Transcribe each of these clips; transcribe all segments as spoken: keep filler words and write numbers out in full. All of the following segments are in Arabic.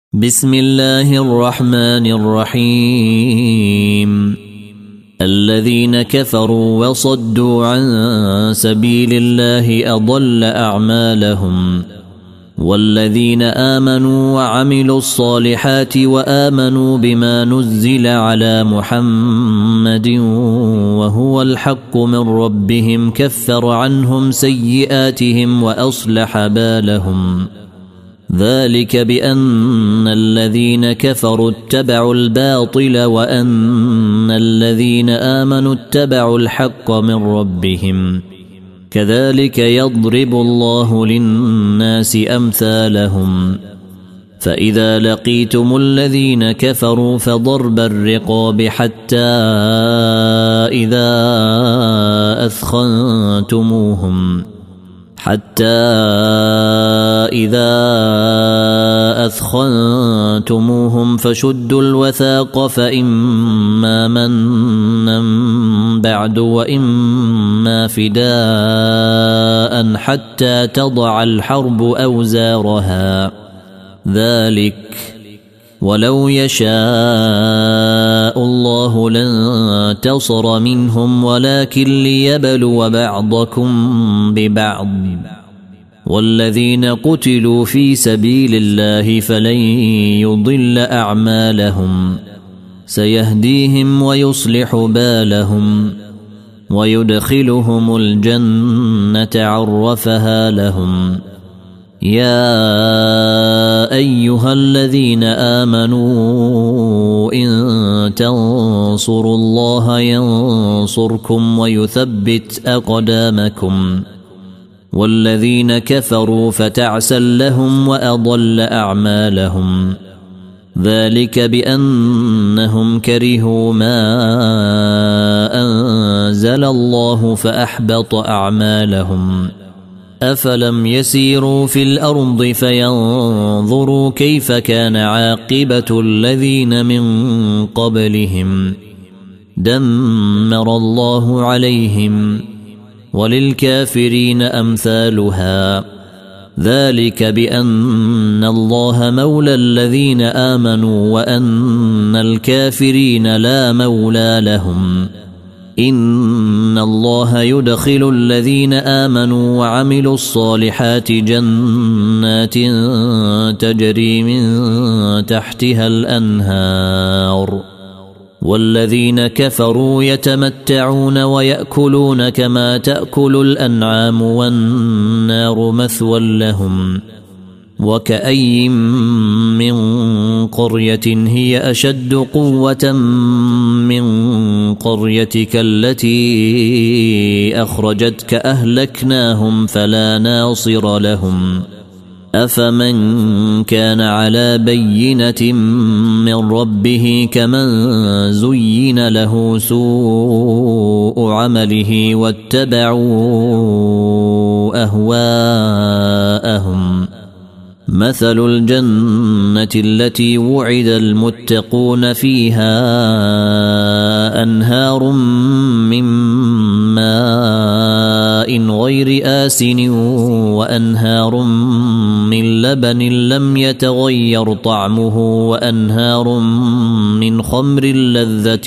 بسم الله الرحمن الرحيم. الذين كفروا وصدوا عن سبيل الله أضل أعمالهم، والذين آمنوا وعملوا الصالحات وآمنوا بما نزل على محمد وهو الحق من ربهم كفر عنهم سيئاتهم وأصلح بالهم. ذلك بأن الذين كفروا اتبعوا الباطل وأن الذين آمنوا اتبعوا الحق من ربهم، كذلك يضرب الله للناس أمثالهم. فإذا لقيتم الذين كفروا فضرب الرقاب حتى إذا أثخنتموهم حتى إذا أثخنتموهم فشدوا الوثاق، فإما منا بعد وإما فداء حتى تضع الحرب أوزارها. ذلك ولو يشاء الله لانتصر منهم ولكن ليبلو بعضكم ببعض، والذين قتلوا في سبيل الله فلن يضل أعمالهم، سيهديهم ويصلح بالهم ويدخلهم الجنة عرفها لهم. يا أيها الذين آمنوا إن تنصروا الله ينصركم ويثبت أقدامكم، والذين كفروا فتعسا لهم وأضل أعمالهم. ذلك بأنهم كرهوا ما أنزل الله فأحبط أعمالهم. أفلم يسيروا في الأرض فينظروا كيف كان عاقبة الذين من قبلهم، دمر الله عليهم وللكافرين أمثالها. ذلك بأن الله مولى الذين آمنوا وأن الكافرين لا مولى لهم. إن الله يدخل الذين آمنوا وعملوا الصالحات جنات تجري من تحتها الأنهار، والذين كفروا يتمتعون ويأكلون كما تأكل الأنعام والنار مثوى لهم. وكأي من قرية هي أشد قوة من قريتك التي أخرجتك أهلكناهم فلا ناصر لهم. أفمن كان على بينة من ربه كمن زين له سوء عمله واتبعوا أهواءهم. مثل الجنة التي وعد المتقون فيها أنهار من ماء غير آسن وأنهار من لبن لم يتغير طعمه وأنهار من خمر لذة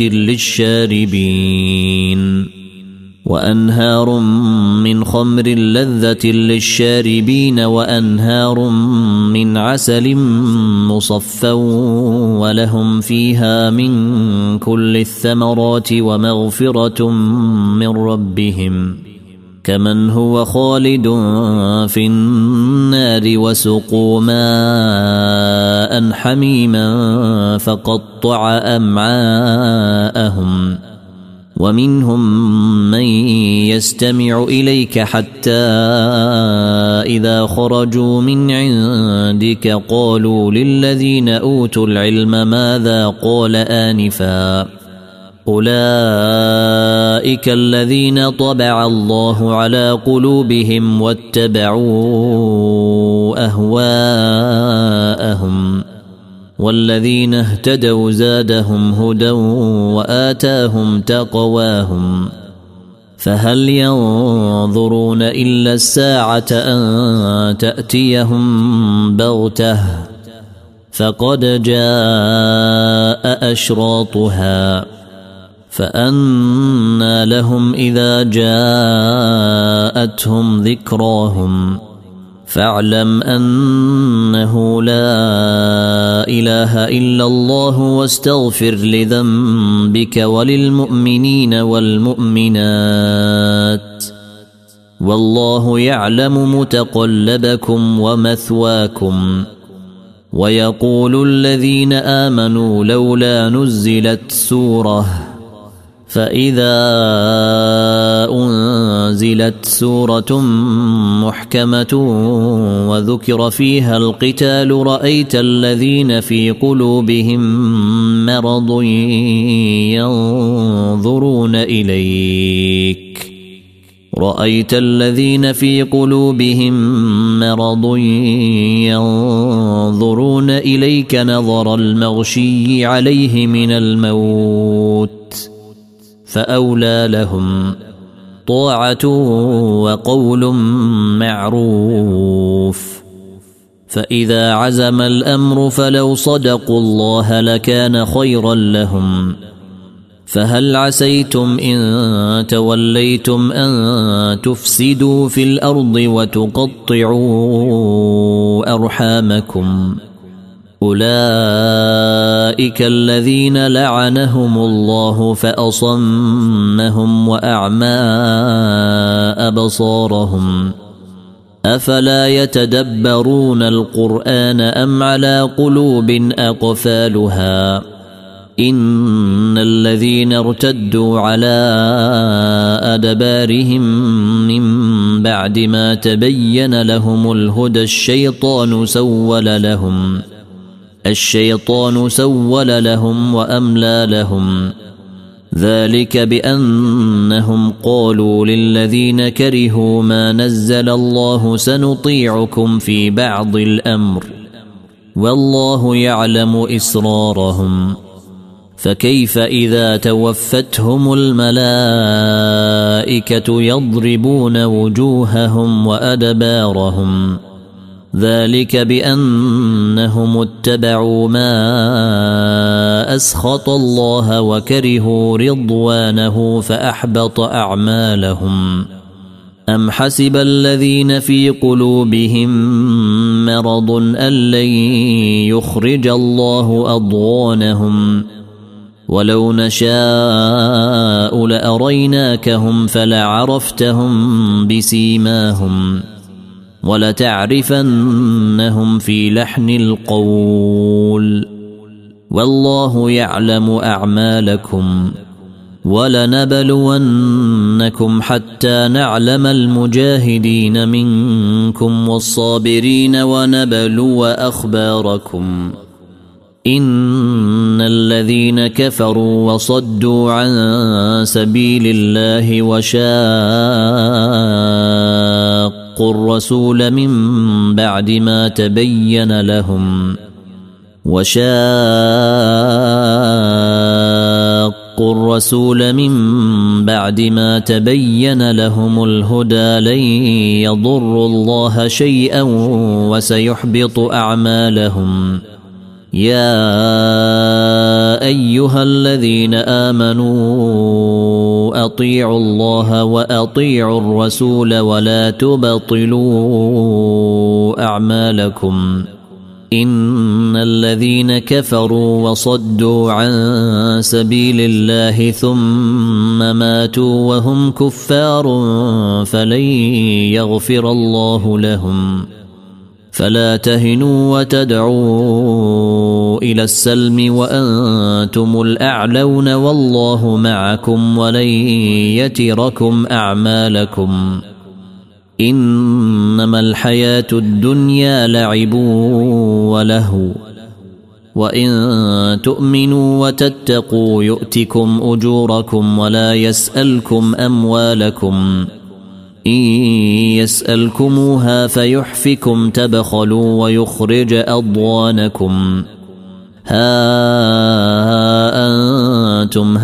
للشاربين وأنهار من خمر لذة للشاربين وأنهار من عسل مصفى ولهم فيها من كل الثمرات ومغفرة من ربهم، كمن هو خالد في النار وسقوا ماء حميما فقطع أمعاءهم. ومنهم من يستمع إليك حتى إذا خرجوا من عندك قالوا للذين أوتوا العلم ماذا قال آنفا، أولئك الذين طبع الله على قلوبهم واتبعوا أهواءهم، والذين اهتدوا زادهم هدى وآتاهم تقواهم. فهل ينظرون إلا الساعة أن تأتيهم بغتة فقد جاء أشراطها فأنى لهم إذا جاءتهم ذكراهم فاعلم أنه لا إله إلا الله واستغفر لذنبك وللمؤمنين والمؤمنات والله يعلم متقلبكم ومثواكم. ويقول الذين آمنوا لولا نزلت سورة فإذا أنزلت سورة محكمة وذكر فيها القتال رأيت الذين في قلوبهم مرض ينظرون إليك رأيت الذين في قلوبهم مرض ينظرون إليك نظر المغشي عليه من الموت فأولى لهم طاعة وقول معروف. فإذا عزم الأمر فلو صدقوا الله لكان خيرا لهم. فهل عسيتم إن توليتم أن تفسدوا في الأرض وتقطعوا أرحامكم أولئك الذين لعنهم الله فأصمهم وأعمى أبصارهم أفلا يتدبرون القرآن أم على قلوب أقفالها إن الذين ارتدوا على أدبارهم من بعد ما تبين لهم الهدى الشيطان سول لهم الشيطان سول لهم وأملى لهم ذلك بأنهم قالوا للذين كرهوا ما نزل الله سنطيعكم في بعض الأمر والله يعلم إسرارهم فكيف إذا توفتهم الملائكة يضربون وجوههم وأدبارهم ذلك بأنهم اتبعوا ما أسخط الله وكرهوا رضوانه فأحبط أعمالهم. أم حسب الذين في قلوبهم مرض أن لن يخرج الله أضغانهم ولو نشاء لأريناكهم فلعرفتهم بسيماهم ولتعرفنهم في لحن القول والله يعلم أعمالكم ولنبلونكم حتى نعلم المجاهدين منكم والصابرين ونبلو أخباركم إن الذين كفروا وصدوا عن سبيل الله وشاقوا الرسول من بعد ما تبين لهم وشاقوا الرسول من بعد ما تبين لهم الهدى لن يضروا الله شيئا وسيحبط أعمالهم. يا أيها الذين آمنوا أطيعوا الله وأطيعوا الرسول ولا تبطلوا أعمالكم إن الذين كفروا وصدوا عن سبيل الله ثم ماتوا وهم كفار فلن يغفر الله لهم. فلا تهنوا وتدعوا إلى السلم وأنتم الأعلون والله معكم ولن يتركم أعمالكم. إنما الحياة الدنيا لعب ولهو وإن تؤمنوا وتتقوا يؤتكم أجوركم ولا يسألكم أموالكم إن يسألكموها فيحفكم تبخلوا ويخرج أضغانكم. ها أنتم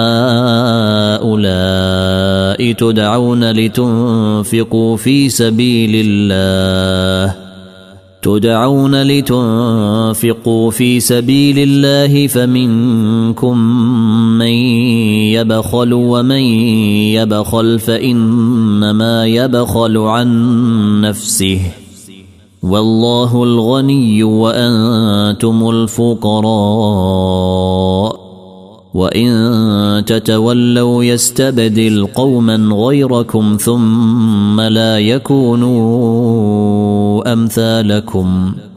هؤلاء تدعون لتنفقوا في سبيل الله تدعون لتنفقوا في سبيل الله فمنكم من يبخل ومن يبخل فإنما يبخل عن نفسه والله الغني وأنتم الفقراء وإن تتولوا يستبدل قوما غيركم ثم لا يكونوا أمثالكم